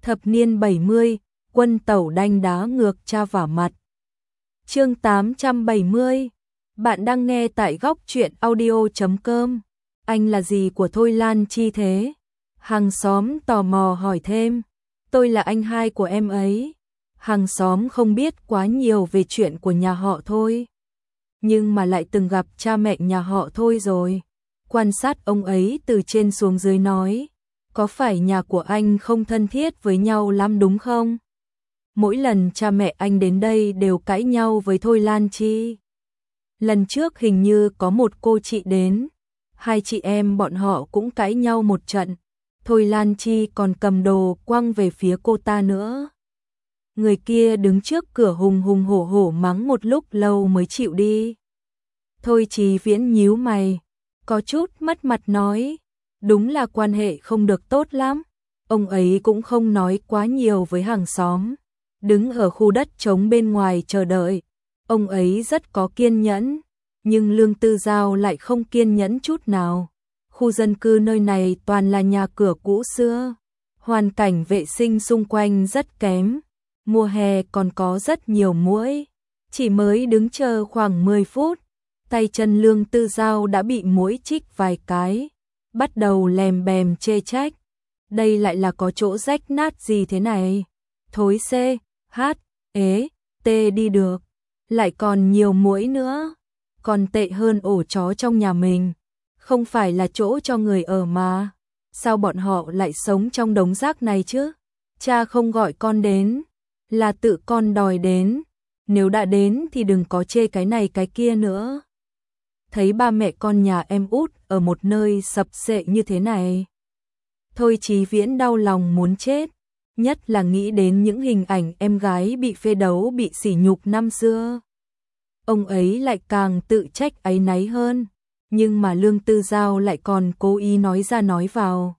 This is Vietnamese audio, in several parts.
Thập niên 70, quân tẩu đanh đá ngược cha vả mặt. Chương 870. Bạn đang nghe tại góc truyện audio.com. Anh là gì của Thôi Lan Chi thế? Hàng xóm tò mò hỏi thêm. Tôi là anh hai của em ấy. Hàng xóm không biết quá nhiều về chuyện của nhà họ Thôi, nhưng mà lại từng gặp cha mẹ nhà họ Thôi rồi. Quan sát ông ấy từ trên xuống dưới nói, có phải nhà của anh không thân thiết với nhau lắm đúng không? Mỗi lần cha mẹ anh đến đây đều cãi nhau với Thôi Lan Chi. Lần trước hình như có một cô chị đến, hai chị em bọn họ cũng cãi nhau một trận. Thôi Lan Chi còn cầm đồ quăng về phía cô ta nữa. Người kia đứng trước cửa hùng hùng hổ hổ mắng một lúc lâu mới chịu đi. Thôi Chí Viễn nhíu mày, có chút mất mặt nói, đúng là quan hệ không được tốt lắm. Ông ấy cũng không nói quá nhiều với hàng xóm, đứng ở khu đất trống bên ngoài chờ đợi. Ông ấy rất có kiên nhẫn, nhưng Lương Tư Giao lại không kiên nhẫn chút nào. Khu dân cư nơi này toàn là nhà cửa cũ xưa, hoàn cảnh vệ sinh xung quanh rất kém, mùa hè còn có rất nhiều muỗi. Chỉ mới đứng chờ khoảng 10 phút, tay chân Lương Tư Giao đã bị muỗi chích vài cái, bắt đầu lèm bèm chê trách. Đây lại là có chỗ rách nát gì thế này? Thối C, H, ế, T đi được, lại còn nhiều muỗi nữa, còn tệ hơn ổ chó trong nhà mình. Không phải là chỗ cho người ở mà, sao bọn họ lại sống trong đống rác này chứ? Cha không gọi con đến, là tự con đòi đến, nếu đã đến thì đừng có chê cái này cái kia nữa. Thấy ba mẹ con nhà em út ở một nơi sập xệ như thế này, Thôi Chí Viễn đau lòng muốn chết, nhất là nghĩ đến những hình ảnh em gái bị phê đấu bị sỉ nhục năm xưa. Ông ấy lại càng tự trách áy náy hơn, nhưng mà Lương Tư Giao lại còn cố ý nói ra nói vào.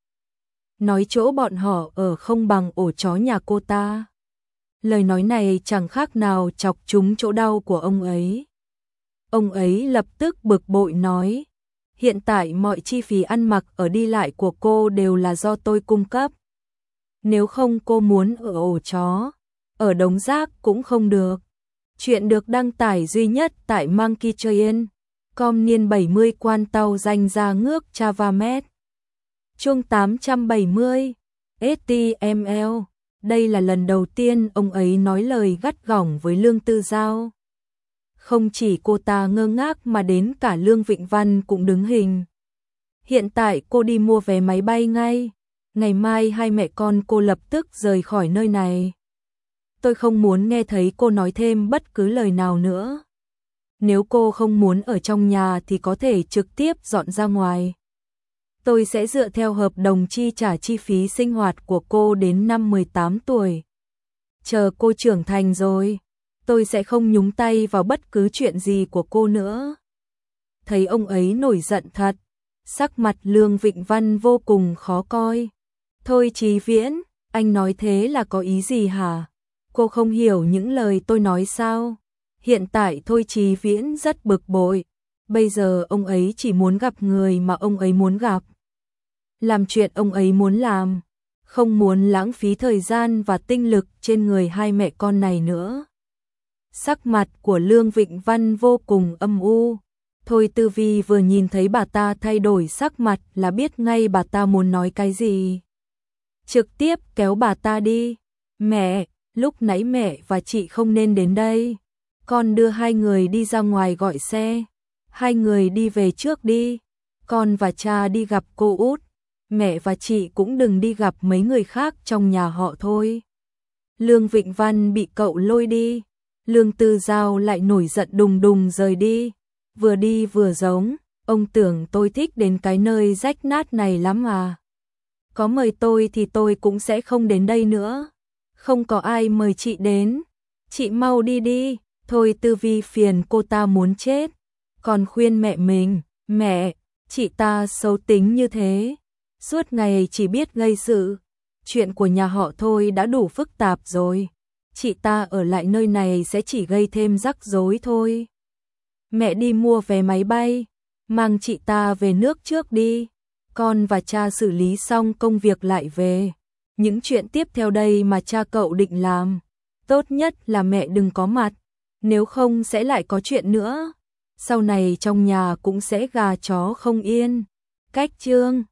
Nói chỗ bọn họ ở không bằng ổ chó nhà cô ta. Lời nói này chẳng khác nào chọc trúng chỗ đau của ông ấy. Ông ấy lập tức bực bội nói, hiện tại mọi chi phí ăn mặc ở đi lại của cô đều là do tôi cung cấp. Nếu không cô muốn ở ổ chó, ở đống rác cũng không được. Chuyện được đăng tải duy nhất tại Monkey Train. Com niên 70 quan tàu danh ra ngước Chavamet. Chương 870. STML. Đây là lần đầu tiên ông ấy nói lời gắt gỏng với Lương Tư Giao. Không chỉ cô ta ngơ ngác mà đến cả Lương Vịnh Văn cũng đứng hình. Hiện tại cô đi mua vé máy bay ngay. Ngày mai hai mẹ con cô lập tức rời khỏi nơi này. Tôi không muốn nghe thấy cô nói thêm bất cứ lời nào nữa. Nếu cô không muốn ở trong nhà thì có thể trực tiếp dọn ra ngoài. Tôi sẽ dựa theo hợp đồng chi trả chi phí sinh hoạt của cô đến năm 18 tuổi. Chờ cô trưởng thành rồi, tôi sẽ không nhúng tay vào bất cứ chuyện gì của cô nữa. Thấy ông ấy nổi giận thật, sắc mặt Lương Vịnh Văn vô cùng khó coi. Thôi Chí Viễn, anh nói thế là có ý gì hả? Cô không hiểu những lời tôi nói sao? Hiện tại Thôi Chí Viễn rất bực bội. Bây giờ ông ấy chỉ muốn gặp người mà ông ấy muốn gặp. Làm chuyện ông ấy muốn làm. Không muốn lãng phí thời gian và tinh lực trên người hai mẹ con này nữa. Sắc mặt của Lương Vịnh Văn vô cùng âm u. Thôi Tư Vi vừa nhìn thấy bà ta thay đổi sắc mặt là biết ngay bà ta muốn nói cái gì. Trực tiếp kéo bà ta đi. Mẹ, lúc nãy mẹ và chị không nên đến đây. Con đưa hai người đi ra ngoài gọi xe. Hai người đi về trước đi. Con và cha đi gặp cô út. Mẹ và chị cũng đừng đi gặp mấy người khác trong nhà họ thôi. Lương Vịnh Văn bị cậu lôi đi. Lương Tư Giao lại nổi giận đùng đùng rời đi vừa giống. Ông tưởng tôi thích đến cái nơi rách nát này lắm à? Có mời tôi thì tôi cũng sẽ không đến đây nữa. Không có ai mời chị đến. Chị mau đi đi. Thôi Tư Vi phiền cô ta muốn chết. Còn khuyên mẹ mình, mẹ, chị ta xấu tính như thế. Suốt ngày chỉ biết gây sự. Chuyện của nhà họ Thôi đã đủ phức tạp rồi. Chị ta ở lại nơi này sẽ chỉ gây thêm rắc rối thôi. Mẹ đi mua vé máy bay, mang chị ta về nước trước đi. Con và cha xử lý xong công việc lại về. những chuyện tiếp theo đây mà cha cậu định làm, tốt nhất là mẹ đừng có mặt, nếu không sẽ lại có chuyện nữa. Sau này trong nhà cũng sẽ gà chó không yên. Cách chương